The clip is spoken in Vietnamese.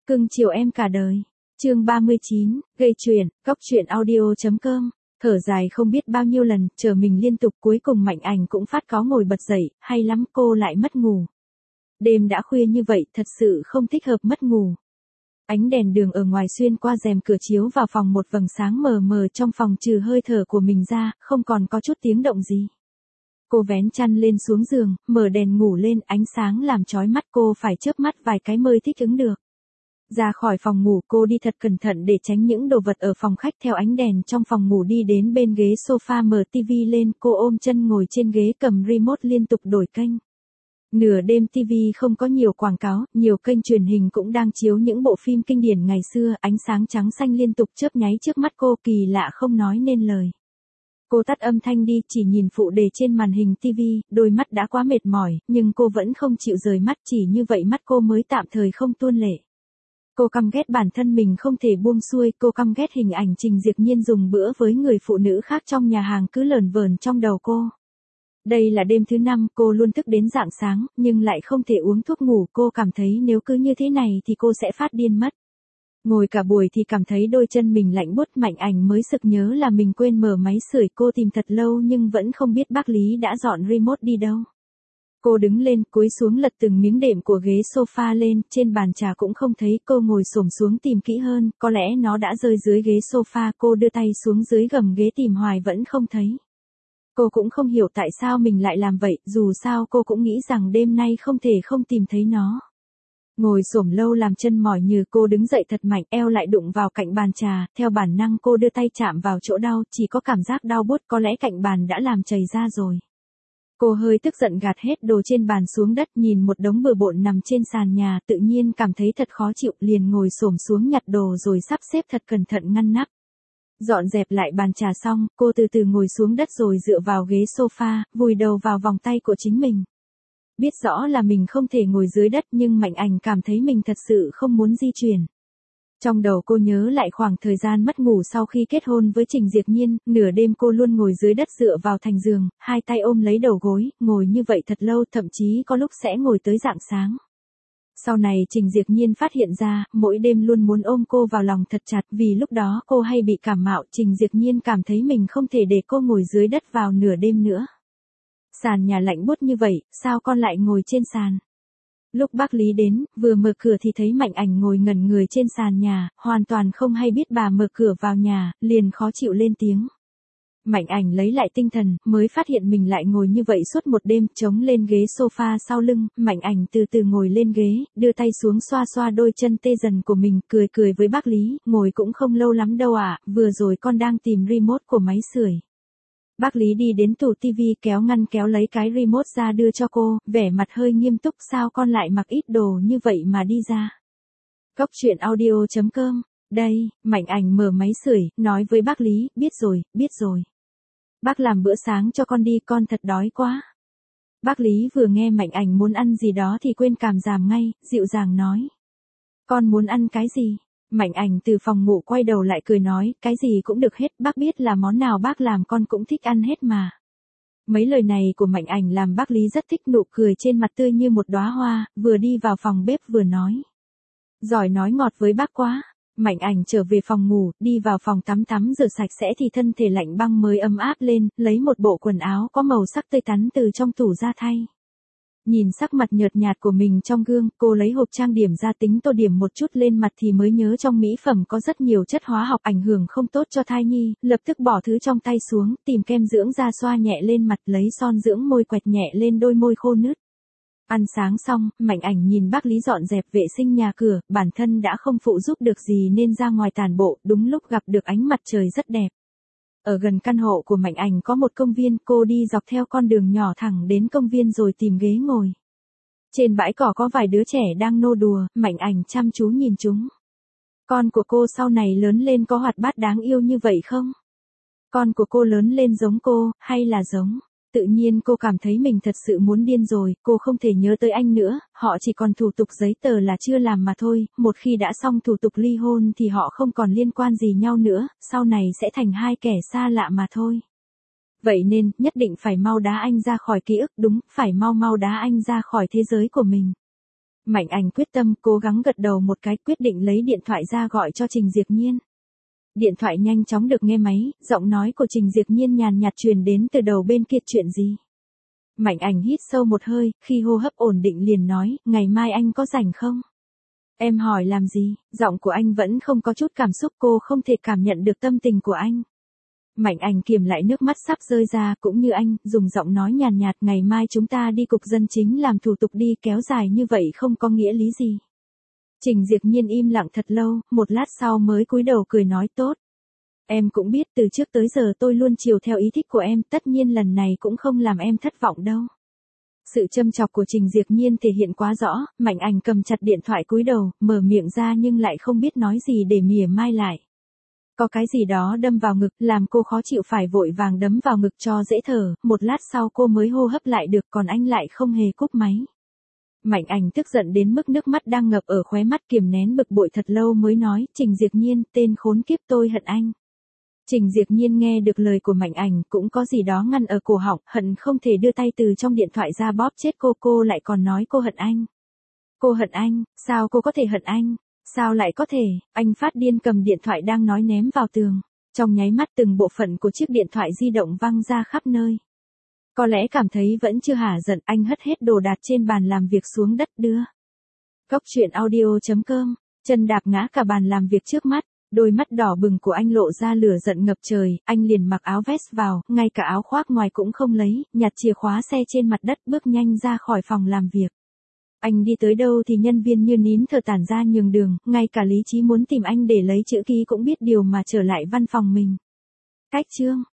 Cưng chiều em cả đời. Chương 39, gây chuyện, góc truyện audio.com. Thở dài không biết bao nhiêu lần, chờ mình liên tục cuối cùng Mạnh Ảnh cũng phát có ngồi bật dậy, hay lắm cô lại mất ngủ. Đêm đã khuya như vậy, thật sự không thích hợp mất ngủ. Ánh đèn đường ở ngoài xuyên qua rèm cửa chiếu vào phòng một vầng sáng mờ mờ trong phòng trừ hơi thở của mình ra, không còn có chút tiếng động gì. Cô vén chăn lên xuống giường, mở đèn ngủ lên, ánh sáng làm chói mắt cô phải chớp mắt vài cái mới thích ứng được. Ra khỏi phòng ngủ cô đi thật cẩn thận để tránh những đồ vật ở phòng khách theo ánh đèn trong phòng ngủ đi đến bên ghế sofa mở tivi lên cô ôm chân ngồi trên ghế cầm remote liên tục đổi kênh. Nửa đêm tivi không có nhiều quảng cáo, nhiều kênh truyền hình cũng đang chiếu những bộ phim kinh điển ngày xưa, ánh sáng trắng xanh liên tục chớp nháy trước mắt cô kỳ lạ không nói nên lời. Cô tắt âm thanh đi chỉ nhìn phụ đề trên màn hình tivi, đôi mắt đã quá mệt mỏi, nhưng cô vẫn không chịu rời mắt chỉ như vậy mắt cô mới tạm thời không tuôn lệ. Cô căm ghét bản thân mình không thể buông xuôi, cô căm ghét hình ảnh Trình Diệc Nhiên dùng bữa với người phụ nữ khác trong nhà hàng cứ lởn vởn trong đầu cô. Đây là đêm thứ 5, cô luôn thức đến rạng sáng, nhưng lại không thể uống thuốc ngủ, cô cảm thấy nếu cứ như thế này thì cô sẽ phát điên mất. Ngồi cả buổi thì cảm thấy đôi chân mình lạnh buốt. Mạnh Ảnh mới sực nhớ là mình quên mở máy sưởi, cô tìm thật lâu nhưng vẫn không biết bác Lý đã dọn remote đi đâu. Cô đứng lên, cúi xuống lật từng miếng đệm của ghế sofa lên, trên bàn trà cũng không thấy, cô ngồi xổm xuống tìm kỹ hơn, có lẽ nó đã rơi dưới ghế sofa, cô đưa tay xuống dưới gầm ghế tìm hoài vẫn không thấy. Cô cũng không hiểu tại sao mình lại làm vậy, dù sao cô cũng nghĩ rằng đêm nay không thể không tìm thấy nó. Ngồi xổm lâu làm chân mỏi nhừ, cô đứng dậy thật mạnh, eo lại đụng vào cạnh bàn trà, theo bản năng cô đưa tay chạm vào chỗ đau, chỉ có cảm giác đau buốt, có lẽ cạnh bàn đã làm chảy ra rồi. Cô hơi tức giận gạt hết đồ trên bàn xuống đất, nhìn một đống bừa bộn nằm trên sàn nhà, tự nhiên cảm thấy thật khó chịu, liền ngồi xổm xuống nhặt đồ rồi sắp xếp thật cẩn thận ngăn nắp. Dọn dẹp lại bàn trà xong, cô từ từ ngồi xuống đất rồi dựa vào ghế sofa, vùi đầu vào vòng tay của chính mình. Biết rõ là mình không thể ngồi dưới đất nhưng Mạnh Ảnh cảm thấy mình thật sự không muốn di chuyển. Trong đầu cô nhớ lại khoảng thời gian mất ngủ sau khi kết hôn với Trình Diệc Nhiên, nửa đêm cô luôn ngồi dưới đất dựa vào thành giường, hai tay ôm lấy đầu gối, ngồi như vậy thật lâu, thậm chí có lúc sẽ ngồi tới rạng sáng. Sau này Trình Diệc Nhiên phát hiện ra, mỗi đêm luôn muốn ôm cô vào lòng thật chặt, vì lúc đó cô hay bị cảm mạo, Trình Diệc Nhiên cảm thấy mình không thể để cô ngồi dưới đất vào nửa đêm nữa. Sàn nhà lạnh buốt như vậy, sao con lại ngồi trên sàn? Lúc bác Lý đến, vừa mở cửa thì thấy Mạnh Ảnh ngồi ngẩn người trên sàn nhà, hoàn toàn không hay biết bà mở cửa vào nhà, liền khó chịu lên tiếng. Mạnh Ảnh lấy lại tinh thần, mới phát hiện mình lại ngồi như vậy suốt một đêm, chống lên ghế sofa sau lưng, Mạnh Ảnh từ từ ngồi lên ghế, đưa tay xuống xoa xoa đôi chân tê dần của mình, cười cười với bác Lý, ngồi cũng không lâu lắm đâu ạ, vừa rồi con đang tìm remote của máy sưởi. Bác Lý đi đến tủ tivi kéo ngăn kéo lấy cái remote ra đưa cho cô, vẻ mặt hơi nghiêm túc, sao con lại mặc ít đồ như vậy mà đi ra. Góc truyện audio.com, đây, Mạnh Ảnh mở máy sưởi, nói với bác Lý, biết rồi. Bác làm bữa sáng cho con đi, con thật đói quá. Bác Lý vừa nghe Mạnh Ảnh muốn ăn gì đó thì quên cảm giảm ngay, dịu dàng nói. Con muốn ăn cái gì? Mạnh Ảnh từ phòng ngủ quay đầu lại cười nói, cái gì cũng được hết, bác biết là món nào bác làm con cũng thích ăn hết mà. Mấy lời này của Mạnh Ảnh làm bác Lý rất thích, nụ cười trên mặt tươi như một đóa hoa, vừa đi vào phòng bếp vừa nói. Giỏi nói ngọt với bác quá. Mạnh Ảnh trở về phòng ngủ, đi vào phòng tắm rửa sạch sẽ thì thân thể lạnh băng mới ấm áp lên, lấy một bộ quần áo có màu sắc tươi tắn từ trong tủ ra thay. Nhìn sắc mặt nhợt nhạt của mình trong gương, cô lấy hộp trang điểm ra tính tô điểm một chút lên mặt thì mới nhớ trong mỹ phẩm có rất nhiều chất hóa học ảnh hưởng không tốt cho thai nhi, lập tức bỏ thứ trong tay xuống, tìm kem dưỡng da xoa nhẹ lên mặt, lấy son dưỡng môi quẹt nhẹ lên đôi môi khô nứt. Ăn sáng xong, Mạnh Ảnh nhìn bác Lý dọn dẹp vệ sinh nhà cửa, bản thân đã không phụ giúp được gì nên ra ngoài tản bộ, đúng lúc gặp được ánh mặt trời rất đẹp. Ở gần căn hộ của Mạnh Ảnh có một công viên, cô đi dọc theo con đường nhỏ thẳng đến công viên rồi tìm ghế ngồi. Trên bãi cỏ có vài đứa trẻ đang nô đùa, Mạnh Ảnh chăm chú nhìn chúng. Con của cô sau này lớn lên có hoạt bát đáng yêu như vậy không? Con của cô lớn lên giống cô, hay là giống? Tự nhiên cô cảm thấy mình thật sự muốn điên rồi, cô không thể nhớ tới anh nữa, họ chỉ còn thủ tục giấy tờ là chưa làm mà thôi, một khi đã xong thủ tục ly hôn thì họ không còn liên quan gì nhau nữa, sau này sẽ thành hai kẻ xa lạ mà thôi. Vậy nên, nhất định phải mau đá anh ra khỏi ký ức, đúng, phải mau đá anh ra khỏi thế giới của mình. Mạnh Ảnh quyết tâm, cố gắng gật đầu một cái, quyết định lấy điện thoại ra gọi cho Trình Diệp Nhiên. Điện thoại nhanh chóng được nghe máy, giọng nói của Trình Diệp Nhiên nhàn nhạt truyền đến từ đầu bên kia. Chuyện gì? Mạnh Ảnh hít sâu một hơi, khi hô hấp ổn định liền nói, ngày mai anh có rảnh không? Em hỏi làm gì? Giọng của anh vẫn không có chút cảm xúc, cô không thể cảm nhận được tâm tình của anh. Mạnh Ảnh kiềm lại nước mắt sắp rơi ra, cũng như anh, dùng giọng nói nhàn nhạt, ngày mai chúng ta đi cục dân chính làm thủ tục đi, kéo dài như vậy không có nghĩa lý gì. Trình Diệp Nhiên im lặng thật lâu, một lát sau mới cúi đầu cười nói tốt. Em cũng biết từ trước tới giờ tôi luôn chiều theo ý thích của em, tất nhiên lần này cũng không làm em thất vọng đâu. Sự châm chọc của Trình Diệp Nhiên thể hiện quá rõ, Mạnh Ảnh cầm chặt điện thoại cúi đầu, mở miệng ra nhưng lại không biết nói gì để mỉa mai lại. Có cái gì đó đâm vào ngực, làm cô khó chịu phải vội vàng đấm vào ngực cho dễ thở, một lát sau cô mới hô hấp lại được, còn anh lại không hề cúp máy. Mạnh Ảnh tức giận đến mức nước mắt đang ngập ở khóe mắt, kiềm nén bực bội thật lâu mới nói, Trình Diệp Nhiên, tên khốn kiếp, tôi hận anh. Trình Diệp Nhiên nghe được lời của Mạnh Ảnh, cũng có gì đó ngăn ở cổ họng, hận không thể đưa tay từ trong điện thoại ra bóp chết cô lại còn nói cô hận anh. Cô hận anh, sao cô có thể hận anh? Sao lại có thể? Anh phát điên cầm điện thoại đang nói ném vào tường. Trong nháy mắt từng bộ phận của chiếc điện thoại di động văng ra khắp nơi. Có lẽ cảm thấy vẫn chưa hả giận, anh hất hết đồ đạc trên bàn làm việc xuống đất đưa. Cốc truyện audio.com, chân đạp ngã cả bàn làm việc trước mắt, đôi mắt đỏ bừng của anh lộ ra lửa giận ngập trời, anh liền mặc áo vest vào, ngay cả áo khoác ngoài cũng không lấy, nhặt chìa khóa xe trên mặt đất bước nhanh ra khỏi phòng làm việc. Anh đi tới đâu thì nhân viên như nín thở tản ra nhường đường, ngay cả lý trí muốn tìm anh để lấy chữ ký cũng biết điều mà trở lại văn phòng mình. Cách chương